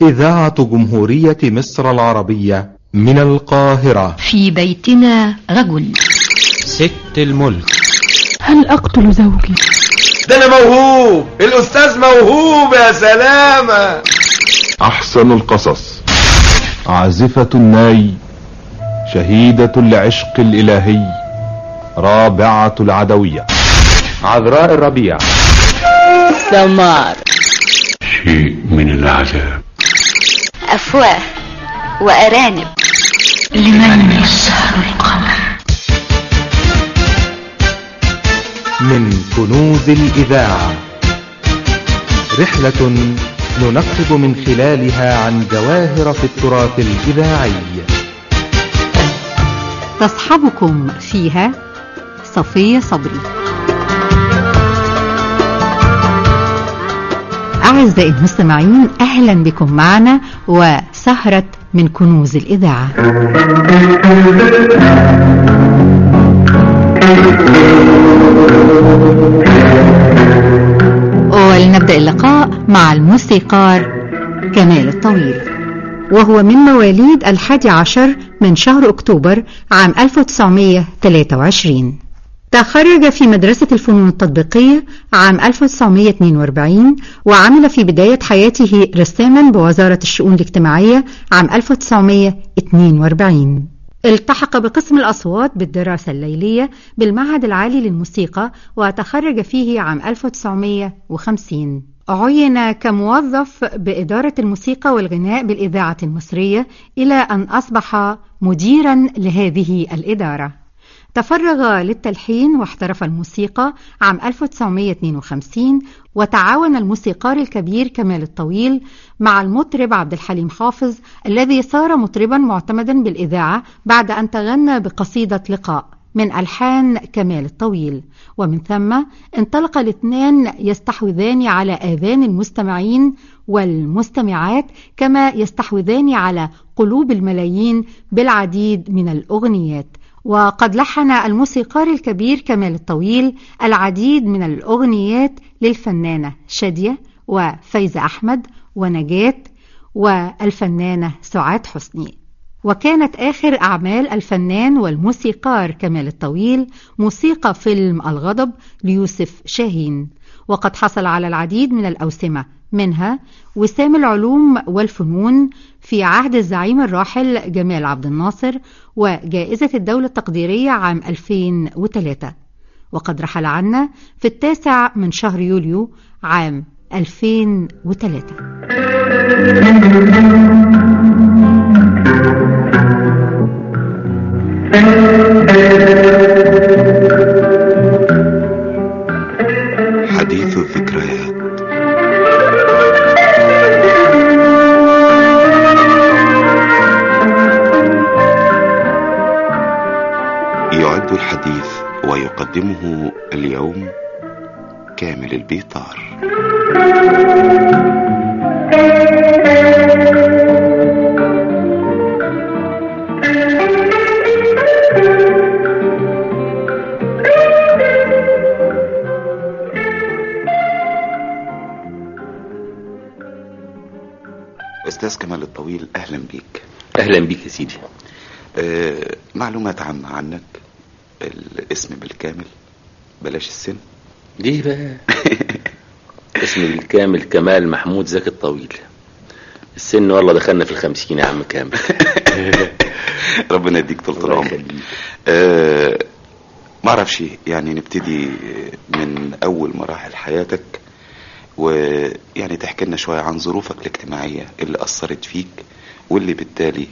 إذاعة جمهورية مصر العربية من القاهرة. في بيتنا رجل. ست الملك. هل أقتل زوجي؟ ده أنا موهوب، الأستاذ موهوب يا سلامة. أحسن القصص. عازفة الناي، شهيدة العشق الإلهي، رابعة العدوية، عذراء الربيع، سمار، شيء من العذاب، أفواه وأرانب، لمن يسهر القمر. من كنوز الإذاعة، رحلة ننقب من خلالها عن جواهر في التراث الإذاعي. تصحبكم فيها صفية صبري. أعزائي المستمعين، أهلا بكم معنا وسهرة من كنوز الإذاعة. ولنبدأ اللقاء مع الموسيقار كمال الطويل، وهو من مواليد 11 من شهر أكتوبر عام 1923. تخرج في مدرسة الفنون التطبيقية عام 1942، وعمل في بداية حياته رساما بوزارة الشؤون الاجتماعية عام 1942. التحق بقسم الأصوات بالدراسة الليلية بالمعهد العالي للموسيقى، وتخرج فيه عام 1950. عين كموظف بإدارة الموسيقى والغناء بالإذاعة المصرية إلى أن أصبح مديرا لهذه الإدارة. تفرغ للتلحين واحترف الموسيقى عام 1952، وتعاون الموسيقار الكبير كمال الطويل مع المطرب عبد الحليم حافظ، الذي صار مطربا معتمدا بالإذاعة بعد أن تغنى بقصيدة لقاء من ألحان كمال الطويل. ومن ثم انطلق الاثنان يستحوذان على آذان المستمعين والمستمعات، كما يستحوذان على قلوب الملايين بالعديد من الأغنيات. وقد لحن الموسيقار الكبير كمال الطويل العديد من الأغنيات للفنانة شادية وفايزة أحمد ونجاة والفنانة سعاد حسني. وكانت آخر أعمال الفنان والموسيقار كمال الطويل موسيقى فيلم الغضب ليوسف شاهين، وقد حصل على العديد من الأوسمة، منها وسام العلوم والفنون في عهد الزعيم الراحل جمال عبد الناصر، وجائزة الدولة التقديرية عام 2003. وقد رحل عنا في 9 من شهر يوليو عام 2003. حديث الذكريات. يعد الحديث ويقدمه اليوم كامل البيطار. أستاذ كمال الطويل، أهلا بيك. أهلا بيك يا سيدي. معلومات عامة عنك، الاسم بالكامل، بلاش السن. ليه بقى؟ اسمي بالكامل كمال محمود زكي الطويل. السن والله دخلنا في 50 يا عم كامل. ربنا يديك طول العمر. ما اعرفش يعني نبتدي من اول مراحل حياتك، ويعني تحكي لنا شوية عن ظروفك الاجتماعية اللي أثرت فيك، واللي بالتالي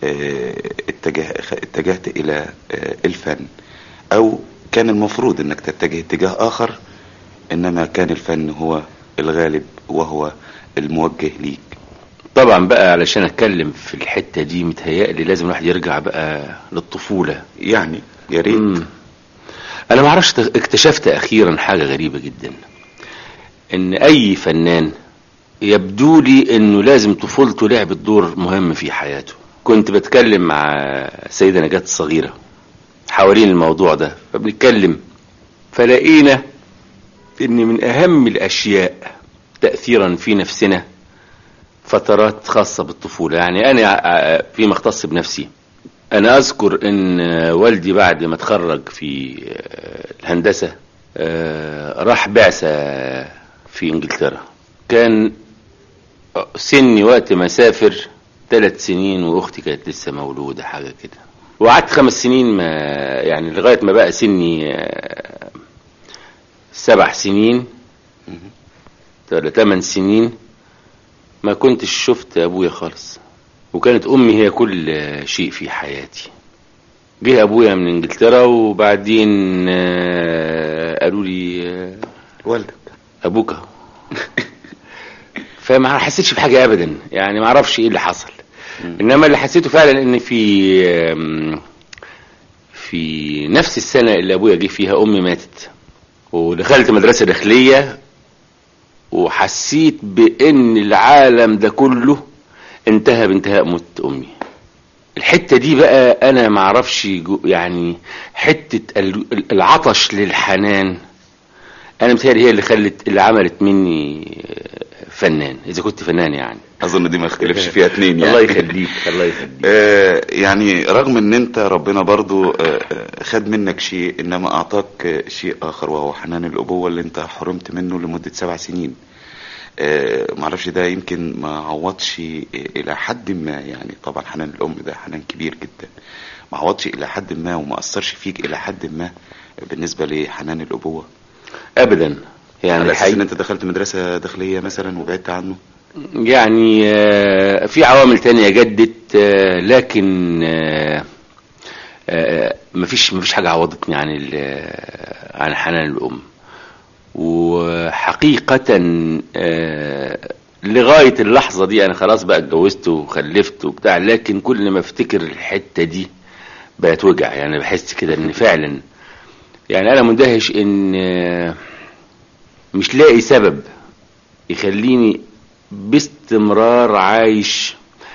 اتجهت إلى الفن، أو كان المفروض أنك تتجه اتجاه آخر، إنما كان الفن هو الغالب وهو الموجه ليك. طبعا بقى علشان أتكلم في الحتة دي متهيألي لازم الواحد يرجع بقى للطفولة. يعني يا ريت. أنا معرفش، اكتشفت أخيرا حاجة غريبة جدا، ان اي فنان يبدو لي انه لازم طفولته لعبت دور مهم في حياته. كنت بتكلم مع سيدة نجاة الصغيرة حوالين الموضوع ده، فبنتكلم فلقينا ان من اهم الاشياء تأثيرا في نفسنا فترات خاصة بالطفولة. يعني انا فيما اختص بنفسي، انا اذكر ان والدي بعد ما اتخرج في الهندسة راح بعثة في انجلترا. كان سني وقت ما سافر 3 سنين واختي كانت لسه مولودة حاجة كده، وقعدت 5 سنين ما يعني لغاية ما بقى سني 7 سنين ولا 8 سنين ما كنتش شفت ابويا خالص، وكانت امي هي كل شيء في حياتي. جه ابويا من انجلترا وبعدين قالوا لي والدك ابوك اهو. فما حسيتش بحاجة ابدا، يعني ما اعرفش ايه اللي حصل. انما اللي حسيته فعلا ان في نفس السنة اللي ابويا جه فيها امي ماتت، ودخلت مدرسة داخلية، وحسيت بان العالم ده كله انتهى بانتهاء موت امي. الحتة دي بقى انا ما اعرفش، يعني حتة العطش للحنان انا متهيألي هي اللي عملت مني فنان، اذا كنت فنان يعني. اظن دي ما اختلفش فيها اتنين يعني. الله يخليك الله يخليك. يعني رغم ان انت ربنا برضو خد منك شيء، انما اعطاك شيء اخر، وهو حنان الابوة اللي انت حرمت منه لمدة 7 سنين. معرفش ده يمكن ما عوضش الى حد ما، يعني طبعا حنان الام ده حنان كبير جدا، ما عوضش الى حد ما وما اثرش فيك الى حد ما بالنسبة لحنان الابوة ابدا. يعني على اساس ان انت دخلت مدرسة داخلية مثلا وبعدت عنه؟ يعني في عوامل تانية جدت، لكن مفيش حاجة عوضتني عن حنان الام. وحقيقة لغاية اللحظة دي انا خلاص بقى اتجوزت وخلفت وبتاع، لكن كل ما افتكر الحتة دي بقت وجع. يعني بحس كده ان فعلا، يعني انا مندهش ان مش لاقي سبب يخليني باستمرار عايش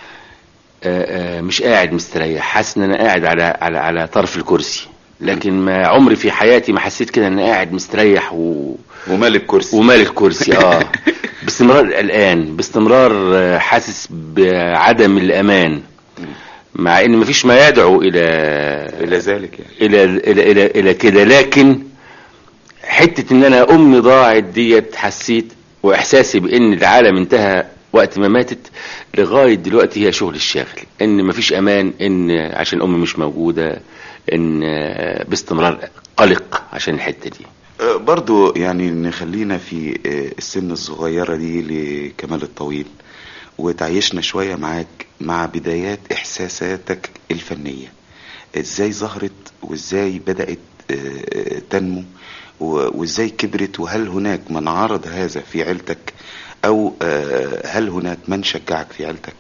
مش قاعد مستريح، حاسس ان انا قاعد على طرف الكرسي، لكن ما عمري في حياتي ما حسيت كده ان قاعد مستريح ومالك كرسي باستمرار قلقان، باستمرار حاسس بعدم الامان، مع ان مفيش ما يدعو الى ذلك يعني. الى كده. لكن حتة ان انا امي ضاعت ديت حسيت، واحساسي بان العالم انتهى وقت ما ماتت لغاية دلوقتي هي شغل الشاغل، ان مفيش امان، ان عشان امي مش موجودة، ان باستمرار قلق عشان الحتة دي. برضو يعني نخلينا في السن الصغيرة دي لكمال الطويل، وتعيشنا شوية معاك مع بدايات احساساتك الفنية. ازاي ظهرت وازاي بدأت تنمو وازاي كبرت، وهل هناك من عارض هذا في عيلتك، او هل هناك من شجعك في عيلتك؟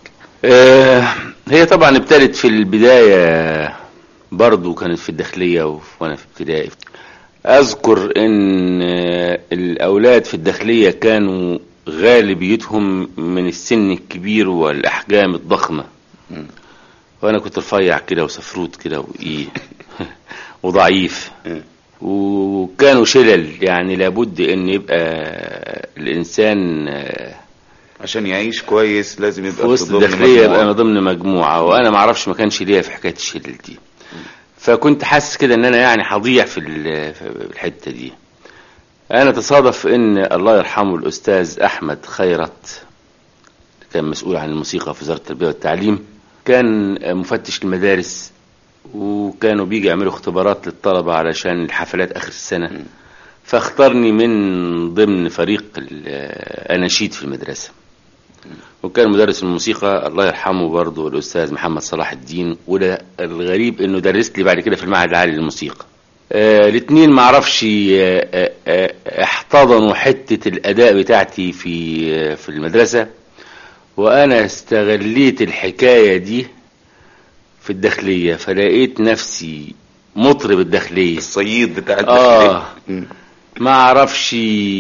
هي طبعا ابتدت في البداية برضو كانت في الداخلية وانا في ابتدائي. اذكر ان الاولاد في الداخلية كانوا غالبيتهم من السن الكبير والاحجام الضخمة، وانا كنت رفيع كده وسفروت كده وايه وضعيف، وكانوا شلل. يعني لابد ان يبقى الانسان عشان يعيش كويس لازم يبقى في وسط الداخلية، يبقى ضمن مجموعة، وانا معرفش ما كانش ليا في حكاية الشلل دي. فكنت حاسس كده ان انا يعني هضيع في الحتة دي. انا تصادف ان الله يرحمه الاستاذ احمد خيرت كان مسؤول عن الموسيقى في وزارة التربية والتعليم، كان مفتش المدارس، وكانوا بيجي يعملوا اختبارات للطلبة علشان الحفلات اخر السنة، فاختارني من ضمن فريق الاناشيد في المدرسة. وكان مدرس الموسيقى الله يرحمه برضو الاستاذ محمد صلاح الدين، وده الغريب انه درس لي بعد كده في المعهد العالي للموسيقى. الاثنين معرفش احتضنوا حتة الاداء بتاعتي في المدرسة، وانا استغليت الحكاية دي في الداخلية، فلقيت نفسي مطرب الداخلية، الصيد بتاع الداخلية. ما اعرفش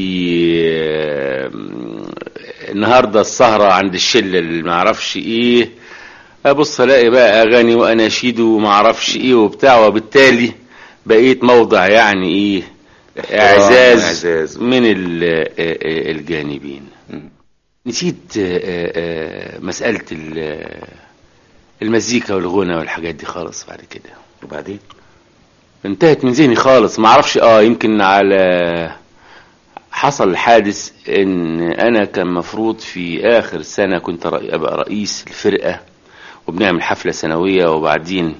النهاردة السهرة عند الشلة اللي ما اعرفش ايه، ابص الاقي بقى اغاني واناشيد وما اعرفش ايه وبتاع، وبالتالي بقيت موضع يعني ايه اعزاز من الجانبين. نسيت مسألة المزيكا والغنى والحاجات دي خالص بعد كده. وبعدين انتهت من ذهني خالص، ما اعرفش. يمكن على حصل حادث ان انا كان مفروض في اخر سنة كنت ابقى رئيس الفرقة وبنعمل حفلة سنوية، وبعدين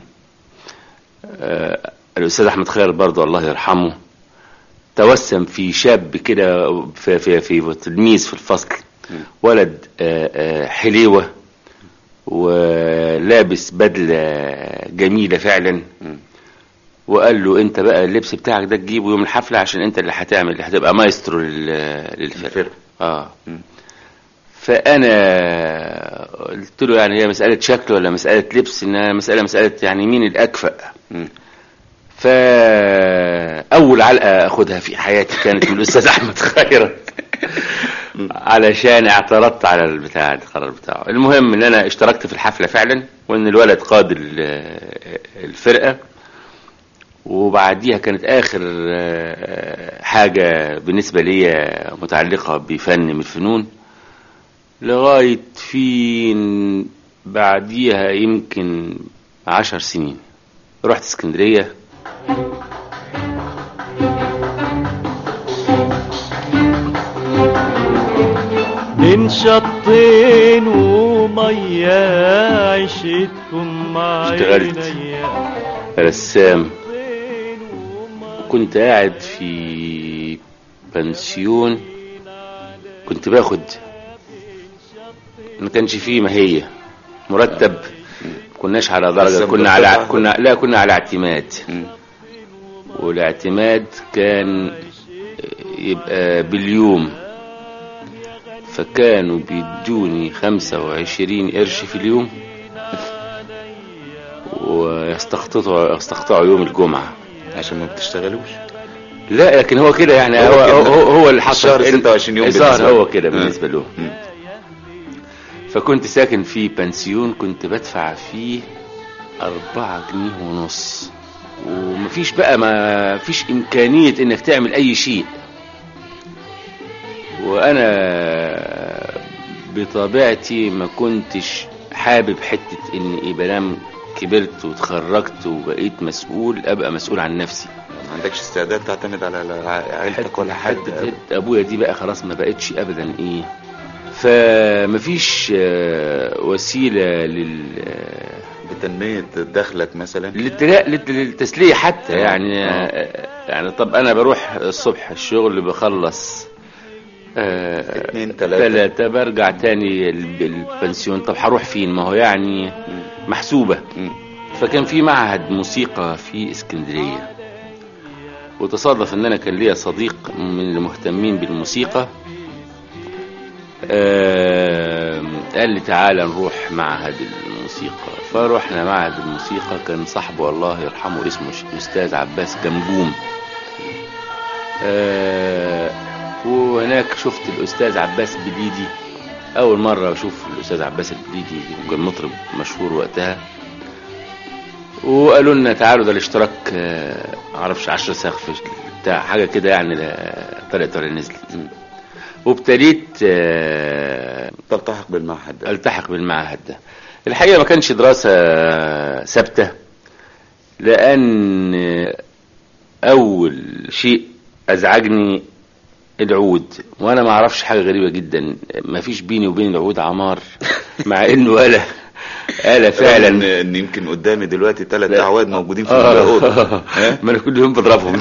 الاستاذ احمد خير برضه الله يرحمه توسم في شاب كده في تلميذ في الفصل، ولد حليوة ولابس بدلة جميلة فعلا، وقال له انت بقى اللبس بتاعك ده تجيبه يوم الحفلة عشان انت اللي هتبقى مايسترو للفرقة. فانا قلت له يعني هي مسألة شكل ولا مسألة لبس؟ انها مسألة يعني مين الاكفأ. فاول علقة اخدها في حياتي كانت من الاستاذ احمد خيرت علشان اعترضت على القرار بتاعه. المهم ان انا اشتركت في الحفلة فعلا، وان الولد قاد الفرقة، وبعديها كانت اخر حاجة بالنسبة لي متعلقة بفن من الفنون، لغاية فين بعديها يمكن 10 سنين رحت اسكندرية. بين شطين ومية عشتكم مع اشتغلت رسام، كنت قاعد في بنسيون، كنت باخد ما كانش فيه ماهية مرتب، كناش على درجة، كنا على اعتماد، والاعتماد كان يبقى باليوم، فكانوا بيدوني 25 قرش في اليوم، ويستقطعوا يوم الجمعة عشان ما بتشتغلوش. لا لكن هو كده يعني، هو اللي حصل شهر 26 يوم هو كده بالنسبة له. فكنت ساكن في بنسيون، كنت بدفع فيه 4 جنيه ونص، ومفيش بقى ما فيش امكانية انك تعمل اي شيء. وانا بطبيعتي ما كنتش حابب حتة اني بنام كبرت وتخرجت وبقيت مسؤول، ابقى مسؤول عن نفسي. ما عندكش استعداد تعتمد على عائلتك ولا حد؟ ابويا دي بقى خلاص ما بقتش ابدا فمفيش وسيلة لتنمية دخلك مثلا، للتسلية حتى. يعني طب انا بروح الصبح الشغل بخلص 2 3 برجع تاني البنسيون، طب هروح فين؟ ما هو يعني محسوبة. فكان في معهد موسيقى في اسكندرية، وتصادف ان انا كان ليا صديق من المهتمين بالموسيقى، قال لي تعالى نروح معهد الموسيقى. فروحنا معهد الموسيقى، كان صاحبه الله يرحمه اسمه الاستاذ عباس جمجوم، وهناك شفت الاستاذ عباس بليدي اول مرة اشوف الاستاذ عباس البليدي، كان مطرب مشهور وقتها. وقالوا لنا تعالوا ده الاشتراك معرفش 10 سقف بتاع حاجة كده يعني، طريقة نزلت. وابتديت التحق بالمعهد ده. الحقيقة ما كانش دراسة ثابتة، لان اول شيء ازعجني العود، وانا ما اعرفش حاجة غريبة جدا، ما فيش بيني وبين العود عمار، مع انه آلة فعلا. ان يمكن قدامي دلوقتي 3 اعواد موجودين في الأوضة. ما انا كل يوم بضربهم.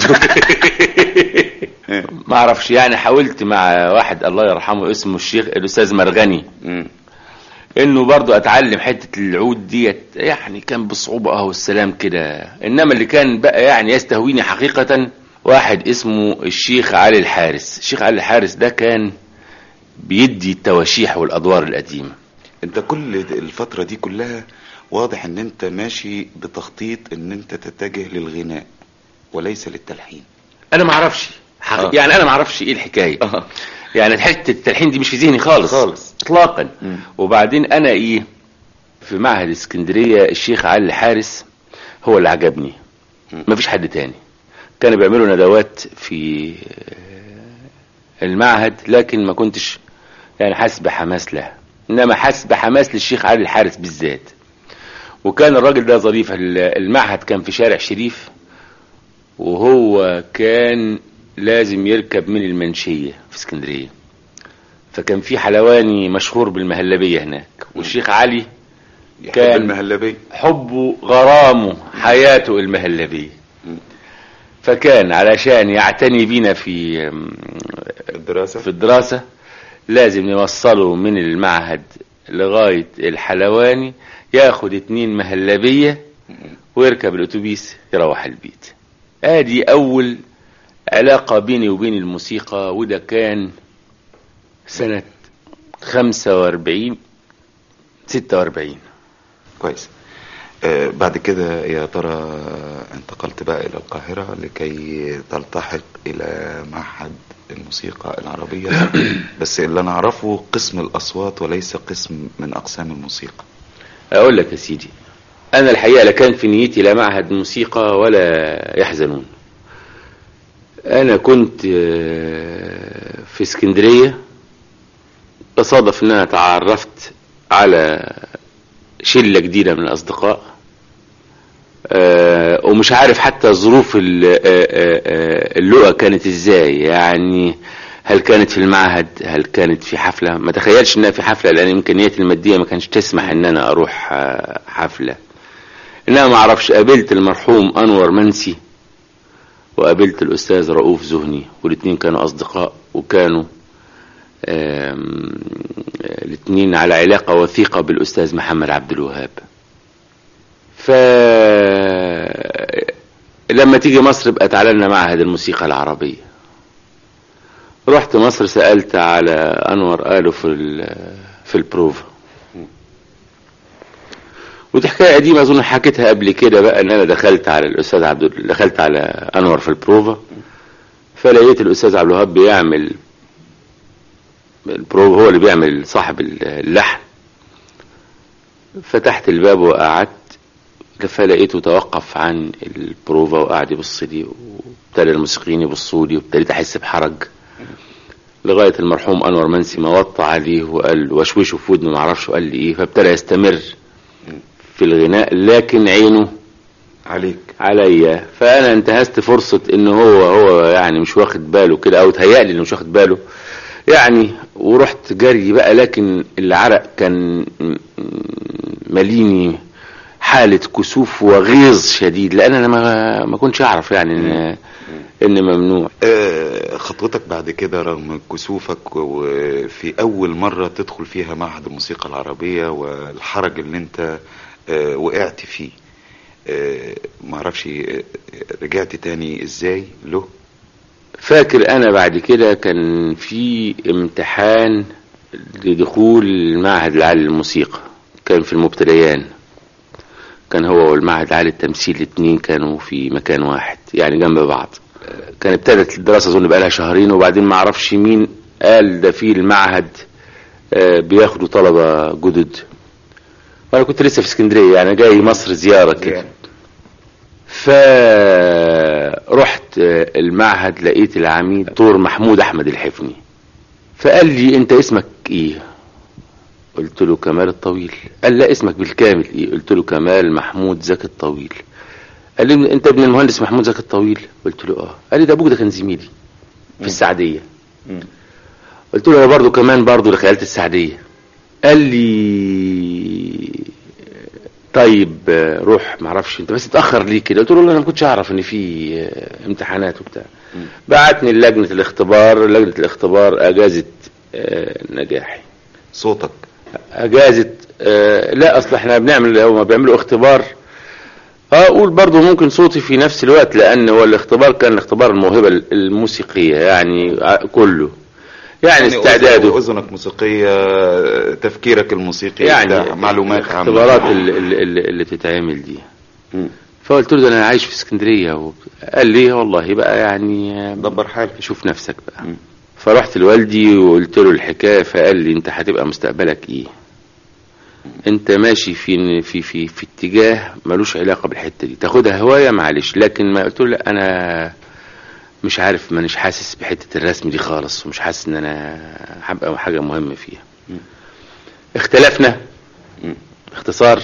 ما اعرفش يعني. حاولت مع واحد الله يرحمه اسمه الشيخ الاستاذ مرغني انه برضو اتعلم حتة العود ديت، يعني كان بصعوبة والسلام كده. انما اللي كان بقى يعني يستهويني حقيقة واحد اسمه الشيخ علي الحارس. الشيخ علي الحارس ده كان بيدي التواشيح والادوار القديمة. انت كل الفترة دي كلها واضح ان انت ماشي بتخطيط ان انت تتجه للغناء وليس للتلحين. انا ما اعرفش يعني، انا ما اعرفش ايه الحكاية. يعني حتة التلحين دي مش في ذهني خالص اطلاقا. وبعدين انا في معهد اسكندرية الشيخ علي الحارس هو اللي عجبني، ما فيش حد تاني. كانوا بيعملوا ندوات في المعهد، لكن ما كنتش يعني حاسس بحماس لها، انما حاسس بحماس للشيخ علي الحارس بالذات. وكان الراجل ده ظريف. المعهد كان في شارع شريف، وهو كان لازم يركب من المنشية في اسكندرية، فكان في حلواني مشهور بالمهلبية هناك، والشيخ علي كان المهلبية حبه غرامه حياته المهلبية. فكان علشان يعتني بينا في الدراسة لازم نوصله من المعهد لغاية الحلواني، ياخد 2 مهلبية ويركب الاتوبيس يروح البيت. ادي اول علاقة بيني وبين الموسيقى، وده كان سنة 46. كويس. بعد كده يا ترى انتقلت بقى الى القاهرة لكي تلتحق الى معهد الموسيقى العربية، بس اللي انا اعرفه قسم الاصوات وليس قسم من اقسام الموسيقى. اقول لك يا سيدي، انا الحقيقة لا كان في نيتي لا معهد موسيقى ولا يحزنون. انا كنت في اسكندرية، تصادف ان انا تعرفت على شلة جديدة من الاصدقاء، ومش عارف حتى ظروف اللقاء كانت ازاي، يعني هل كانت في المعهد، هل كانت في حفلة. ما تخيلش انها في حفلة لان امكانياتي المادية ما كانش تسمح ان انا اروح حفلة. انما ما اعرفش، قابلت المرحوم انور منسي وقابلت الاستاذ رؤوف زهني، والاثنين كانوا اصدقاء، وكانوا الاثنين على علاقة وثيقة بالاستاذ محمد عبد الوهاب. لما تيجي مصر بقى تعالى لنا معهد الموسيقى العربية. رحت مصر سألت على انور، قالوا في البروفا. ودي حكاية قديمة اظن حكيتها قبل كده بقى، ان انا دخلت على انور في البروفا، فلقيت الاستاذ عبد الوهاب بيعمل البروفا، هو اللي بيعمل صاحب اللحن. فتحت الباب وقعدت، فلقيته توقف عن البروفا وقعد يبص لي، وابتدى الموسيقيين يبصوا لي، وابتديت احس بحرج، لغايه المرحوم انور منسي ما وطى عليه وقال وشوشه في ودنه، ما اعرفش قال لي ايه، فابتدى يستمر في الغناء، لكن عينه عليا. فانا انتهزت فرصه ان هو يعني مش واخد باله كده، او تهيألي انه مش واخد باله يعني، ورحت جري بقى. لكن العرق كان مليني حالة كسوف وغيظ شديد، لان انا ما كنتش اعرف يعني ان ممنوع. خطوتك بعد كده رغم كسوفك، وفي اول مرة تدخل فيها معهد الموسيقى العربية، والحرج اللي انت وقعت فيه، معرفش رجعت تاني ازاي له؟ فاكر انا بعد كده كان في امتحان لدخول المعهد العالي للموسيقى، كان في المبتديان، كان هو والمعهد العالي للتمثيل الاثنين كانوا في مكان واحد يعني جنب بعض. كان ابتدت الدراسة اظن بقى لها 2 شهر، وبعدين ما اعرفش مين قال ده في المعهد بياخدوا طلبة جدد، وانا كنت لسه في اسكندرية يعني جاي مصر زيارة كده. فرحت المعهد، لقيت العميد دكتور محمود احمد الحفني، فقال لي انت اسمك ايه؟ قلت له كمال الطويل. قال لا اسمك بالكامل ايه؟ قلت له كمال محمود زكي الطويل. قال لي انت ابن المهندس محمود زكي الطويل؟ قلت له اه. قال لي ده ابوك ده كان زميلي في السعدية. قلت له انا برضو كمان برضو لخيالة السعدية. قال لي طيب روح معرفش انت بس اتأخر ليه كده. قلت له انا ما كنتش اعرف ان في امتحانات وبتاع. بعتني لجنة الاختبار، لجنة الاختبار اجازت نجاحي. صوتك اجازت لا اصل احنا بنعمل، هما بيعملوا اختبار اقول برضو ممكن صوتي في نفس الوقت، لان هو الاختبار كان اختبار الموهبة الموسيقية يعني كله، يعني استعداده، اذنك موسيقية، تفكيرك الموسيقي يعني معلومات الاختبارات اللي بتتعمل دي. فقلت له ده انا عايش في اسكندرية. قال لي والله بقى يعني دبر حالك، شوف نفسك بقى. فرحت لوالدي وقلت له الحكاية، فقال لي انت هتبقى مستقبلك ايه؟ انت ماشي في اتجاه ملوش علاقة بالحتة دي، تاخدها هواية معلش، لكن ما قلت له لا مش عارف، مانيش حاسس بحتة الرسم دي خالص، ومش حاسس ان انا هبقى حاجة مهمة فيها. اختلفنا اختصار،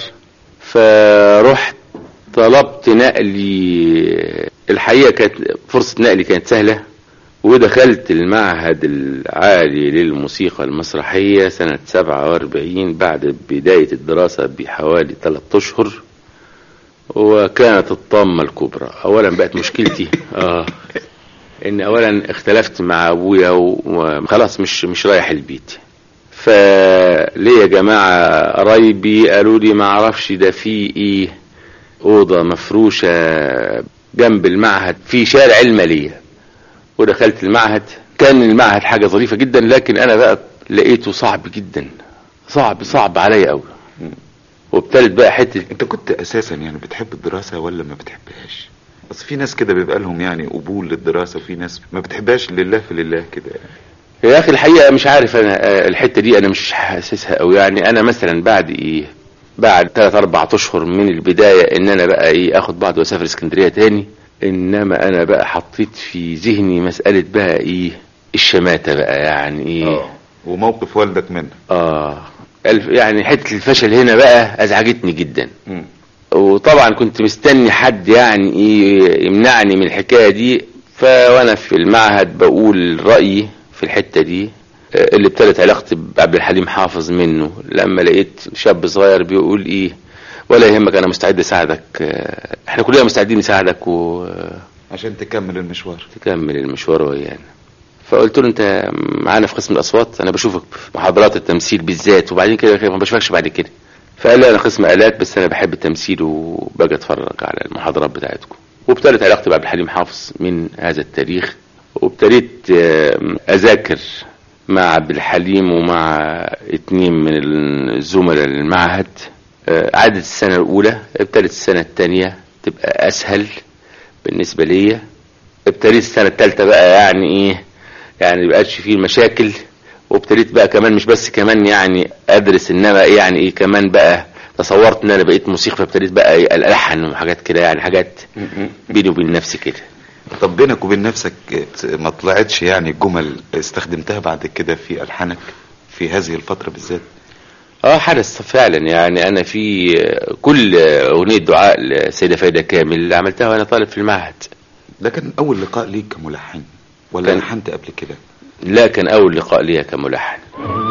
فرحت طلبت نقلي. الحقيقة كانت فرصة نقلي كانت سهلة، ودخلت المعهد العالي للموسيقى المسرحية سنة 47 بعد بداية الدراسة بحوالي 3 أشهر. وكانت الطامة الكبرى. اولا بقت مشكلتي ان اولا اختلفت مع ابويا وخلاص مش رايح البيت. فليه يا جماعة قرايبي قالوا لي ما اعرفش ده في ايه اوضة مفروشة جنب المعهد في شارع المالية. ودخلت المعهد. كان المعهد حاجة ظريفة جدا، لكن انا بقى لقيته صعب جدا، صعب عليا قوي. وابتدت بقى حتة. انت كنت اساسا يعني بتحب الدراسة ولا ما بتحبهاش؟ بس في ناس كده بيبقى لهم يعني قبول للدراسة، وفي ناس ما بتحبهاش لله في لله كده يعني. يا اخي الحقيقة مش عارف انا الحتة دي انا مش حاسسها قوي. يعني انا مثلا بعد 3-4 اشهر من البداية ان انا بقى اخد بعض واسافر اسكندرية تاني. انما انا بقى حطيت في ذهني مسألة بقى الشماتة بقى يعني وموقف والدك منه. يعني حتة الفشل هنا بقى ازعجتني جدا. وطبعا كنت مستني حد يعني يمنعني من الحكاية دي. وانا في المعهد بقول رأيي في الحتة دي اللي ابتدت علاقتي بعبد الحليم حافظ منه، لما لقيت شاب صغير بيقول ولا يهمك انا مستعد اساعدك، احنا كلنا مستعدين نساعدك عشان تكمل المشوار ويانا. فقلت له انت معانا في قسم الاصوات، انا بشوفك في محاضرات التمثيل بالذات، وبعدين كده ما بشوفكش بعد كده. فقال لي انا قسم آلات بس انا بحب التمثيل وباجي اتفرج على المحاضرات بتاعتكم. وابتدت علاقتي بعبد الحليم حافظ من هذا التاريخ. وابتديت اذاكر مع عبد الحليم ومع 2 من الزملاء المعهد. عادت السنة الاولى، ابتدت السنة الثانية تبقى اسهل بالنسبة لي. ابتديت السنة الثالثة بقى يعني مبقاش فيه المشاكل. وابتديت بقى كمان مش بس كمان يعني ادرس، انما كمان بقى تصورت ان انا بقيت موسيقى. فابتديت بقى الالحن وحاجات كده، يعني حاجات بيني وبين نفسي كده. طب بينك وبين نفسك ما طلعتش يعني جمل استخدمتها بعد كده في الحانك في هذه الفترة بالذات؟ حدث فعلا. يعني انا في كل اغنية دعاء لسيدة فايدة كامل اللي عملتها وانا طالب في المعهد. ده كان اول لقاء ليك كملحن ولا لحنت قبل كده؟ لا، كان اول لقاء ليا كملحن.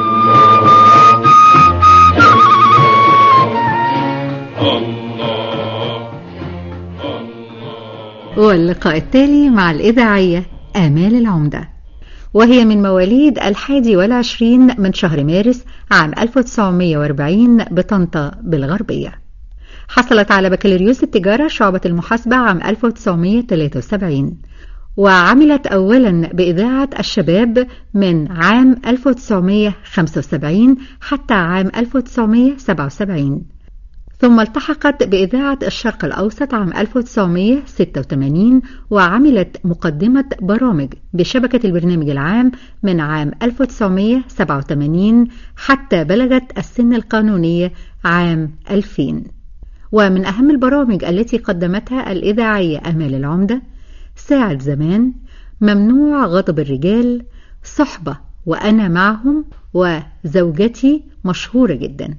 واللقاء التالي مع الإذاعية آمال العمدة، وهي من مواليد 21 من شهر مارس عام 1940 بطنطا بالغربية. حصلت على بكالوريوس التجارة شعبة المحاسبة عام 1973، وعملت أولا بإذاعة الشباب من عام 1975 حتى عام 1977، ثم التحقت بإذاعة الشرق الأوسط عام 1986، وعملت مقدمة برامج بشبكة البرنامج العام من عام 1987 حتى بلغت السن القانونية عام 2000. ومن أهم البرامج التي قدمتها الإذاعية آمال العمدة ساعة زمان، ممنوع غضب الرجال، صحبة وأنا معهم، وزوجتي مشهورة جدا.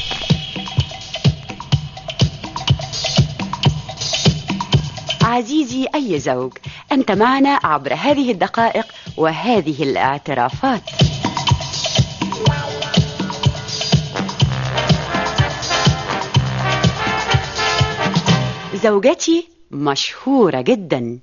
عزيزي أي زوج، أنت معنا عبر هذه الدقائق وهذه الاعترافات. زوجتي مشهورة جدا.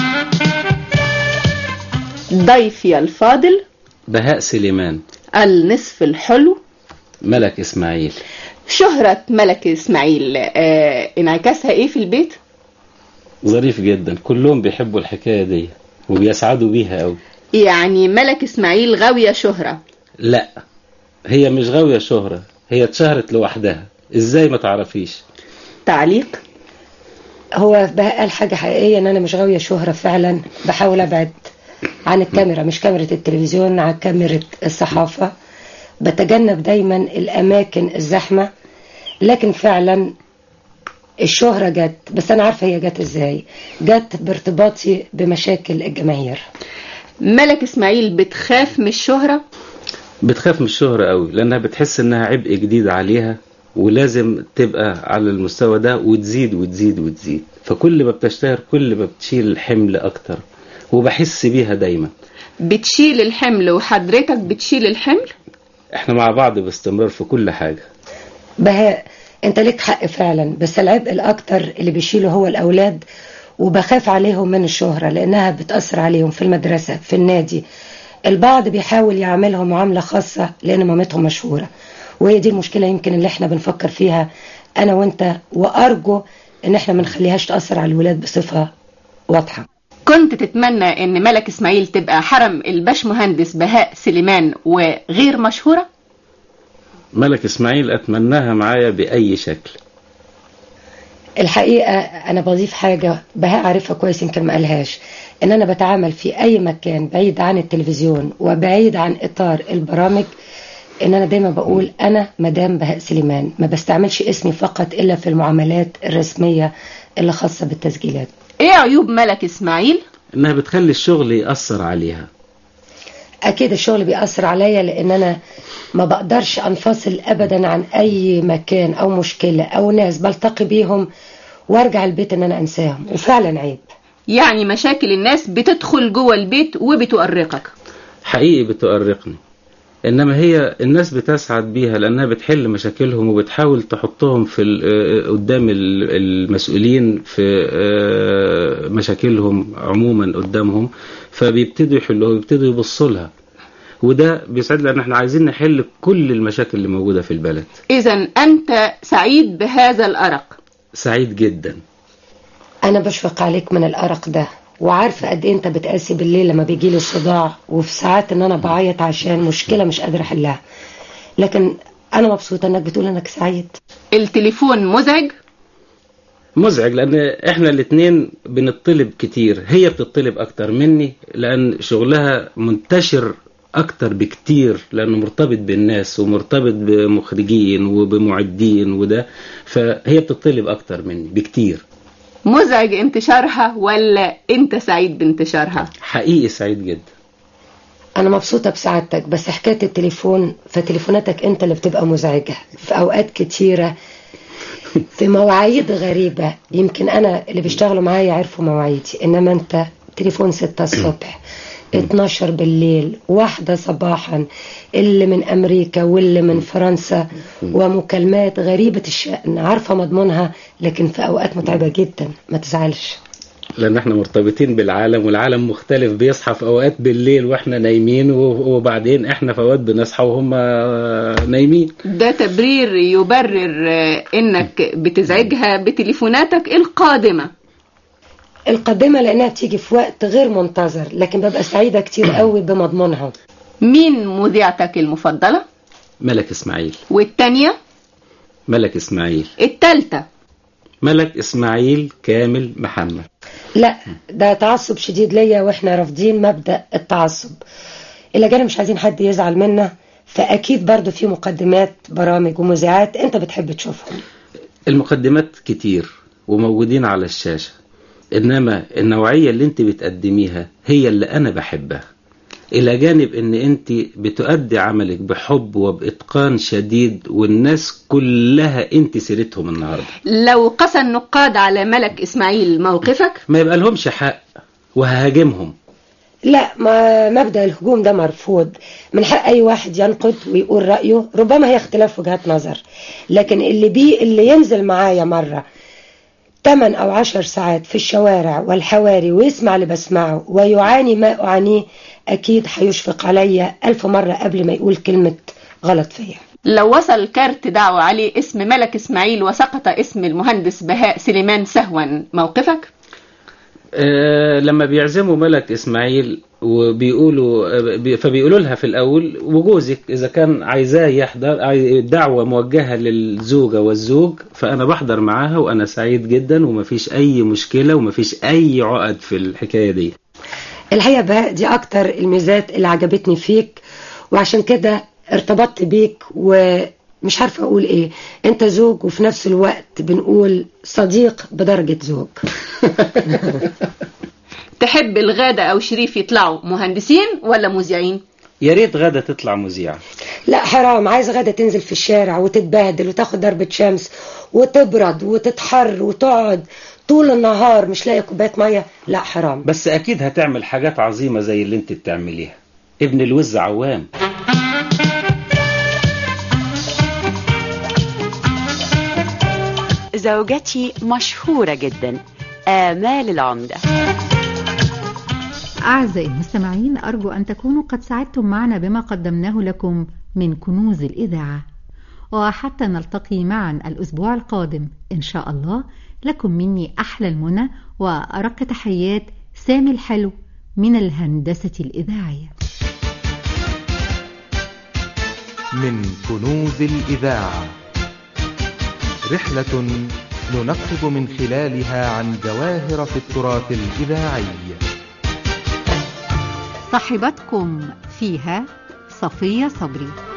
ضيفي الفاضل بهاء سليمان. النصف الحلو ملك إسماعيل. شهرة ملك إسماعيل انعكاسها ايه في البيت؟ ظريف جدا، كلهم بيحبوا الحكاية دي وبيسعدوا بيها قوي. يعني ملك إسماعيل غاوية شهرة؟ لا، هي مش غاوية شهرة، هي اتشهرت لوحدها. ازاي ما تعرفيش؟ تعليق؟ هو بقى الحاجة حقيقية ان انا مش غاوية شهرة فعلا. بحاول ابعد عن الكاميرا، مش كاميرا التلفزيون، عن كاميرا الصحافة. بتجنب دايما الاماكن الزحمة، لكن فعلا الشهرة جت، بس أنا عارفة هي جت إزاي. جت بارتباطي بمشاكل الجماهير. ملك إسماعيل بتخاف من الشهرة؟ بتخاف من الشهرة قوي، لأنها بتحس إنها عبء جديد عليها ولازم تبقى على المستوى ده وتزيد وتزيد وتزيد، فكل ما بتشتهر كل ما بتشيل الحمل أكتر، وبحس بيها دايما. بتشيل الحمل وحضرتك بتشيل الحمل؟ احنا مع بعض باستمرار في كل حاجة. بهاء انت ليك حق فعلا، بس العبء الاكتر اللي بيشيله هو الاولاد، وبخاف عليهم من الشهرة لانها بتأثر عليهم في المدرسة في النادي. البعض بيحاول يعملهم معاملة خاصة لان مامتهم مشهورة، وهي دي المشكلة يمكن اللي احنا بنفكر فيها انا وانت، وارجو ان احنا منخليهاش تأثر على الولاد بصفة واضحة. كنت تتمنى ان ملك إسماعيل تبقى حرم الباشمهندس بهاء سليمان وغير مشهورة؟ ملك إسماعيل أتمناها معايا بأي شكل. الحقيقة أنا بضيف حاجة بهاء عارفها كويس يمكن ما قالهاش، إن أنا بتعامل في أي مكان بعيد عن التلفزيون وبعيد عن إطار البرامج، إن أنا دايما بقول أنا مدام بهاء سليمان، ما بستعملش اسمي فقط إلا في المعاملات الرسمية اللي خاصة بالتسجيلات. إيه عيوب ملك إسماعيل؟ إنها بتخلي الشغل يأثر عليها. أكيد الشغل بيأثر عليا، لأن أنا ما بقدرش أنفصل أبدا عن أي مكان أو مشكلة أو ناس بلتقي بيهم وارجع البيت إن أنا أنساهم، وفعلا عيب. يعني مشاكل الناس بتدخل جوه البيت وبتؤرقك؟ حقيقي بتؤرقني، إنما هي الناس بتسعد بيها لأنها بتحل مشاكلهم وبتحاول تحطهم في قدام المسؤولين في مشاكلهم عموما قدامهم، فبيبتدوا يحلوها ويبتدوا يبصوا لها، وده بيسعد لأن احنا عايزين نحل كل المشاكل اللي موجودة في البلد. إذن أنت سعيد بهذا الأرق؟ سعيد جدا. أنا بشفق عليك من الأرق ده، وعارفة قد إيه أنت بتقاسي بالليل لما بيجيلي الصداع، وفي ساعات إن أنا بعيط عشان مشكلة مش قادرة أحلها، لكن أنا مبسوطة إنك بتقول إنك سعيد. التليفون مزعج؟ مزعج لأن إحنا الاتنين بنطلب كتير، هي بتطلب أكتر مني لأن شغلها منتشر أكتر بكتير، لأنه مرتبط بالناس ومرتبط بمخرجين وبمعدين وده، فهي بتطلب أكتر مني بكتير. مزعج انتشارها ولا أنت سعيد بانتشارها؟ حقيقي سعيد جدا. أنا مبسوطة بسعادتك، بس حكاية التليفون فتليفوناتك أنت اللي بتبقى مزعجة في أوقات كتيرة في مواعيد غريبة. يمكن أنا اللي بيشتغلوا معايا يعرفوا مواعيدي، إنما أنت تليفون 6 الصبح 12 بالليل 1 صباحا، اللي من أمريكا واللي من فرنسا، ومكالمات غريبة الشأن عارفة مضمونها، لكن في أوقات متعبة جدا. ما تزعلش لأن احنا مرتبطين بالعالم، والعالم مختلف، بيصحى في أوقات بالليل واحنا نايمين، وبعدين احنا في أوقات بنصحى وهم نايمين. ده تبرير يبرر انك بتزعجها بتليفوناتك القادمة لأنها بتيجي في وقت غير منتظر، لكن ببقى سعيدة كتير قوي بمضمونها. مين مذيعتك المفضلة؟ ملك إسماعيل. والتانية؟ ملك إسماعيل. التالتة؟ ملك إسماعيل كامل محمد. لا ده تعصب شديد ليا، واحنا رافضين مبدأ التعصب. إلا جانا مش عايزين حد يزعل منا، فأكيد برضو في مقدمات برامج ومذيعات انت بتحب تشوفهم. المقدمات كتير وموجودين على الشاشة، إنما النوعية اللي انت بتقدميها هي اللي أنا بحبها، إلى جانب إن انت بتؤدي عملك بحب وبإتقان شديد، والناس كلها انت سيرتهم النهاردة. لو قسى النقاد على ملك إسماعيل موقفك؟ ما يبقى لهمش حق وههاجمهم. لا، ما مبدأ الهجوم ده مرفوض. من حق أي واحد ينقد ويقول رأيه، ربما هي اختلاف وجهات نظر، لكن اللي ينزل معايا مرة 8 أو 10 ساعات في الشوارع والحواري ويسمع اللي بسمعه ويعاني ما أعانيه، أكيد هيشفق عليا 1000 مرة قبل ما يقول كلمة غلط فيا. لو وصل كارت دعوة عليه اسم ملك إسماعيل وسقط اسم المهندس بهاء سليمان سهوا، موقفك؟ لما بيعزموا ملك إسماعيل فبيقولوا لها في الأول وجوزك إذا كان عايزاه يحضر دعوة موجهة للزوجة والزوج، فأنا بحضر معاها وأنا سعيد جدا ومفيش أي مشكلة ومفيش أي عقد في الحكاية دي. الحقيقة بقى دي أكتر الميزات اللي عجبتني فيك، وعشان كده ارتبطت بيك مش عارفة أقول إيه، أنت زوج وفي نفس الوقت بنقول صديق بدرجة زوج. تحب الغادة أو شريف يطلعوا مهندسين ولا مذيعين؟ يا ريت غادة تطلع مذيعة. لا حرام، عايز غادة تنزل في الشارع وتتبهدل وتاخد ضربة شمس وتبرد وتتحر وتقعد طول النهار مش لاقي كوباية مية. لا حرام. بس أكيد هتعمل حاجات عظيمة زي اللي انت بتعمليها. ابن الوز عوام. زوجتي مشهورة جدا، آمال العمدة. أعزائي المستمعين، أرجو أن تكونوا قد سعدتم معنا بما قدمناه لكم من كنوز الإذاعة، وحتى نلتقي معا الأسبوع القادم إن شاء الله، لكم مني أحلى المنى وأرق تحيات سامي الحلو من الهندسة الإذاعية. من كنوز الإذاعة، رحلة ننقب من خلالها عن جواهر في التراث الإذاعي. صاحبتكم فيها صفية صبري.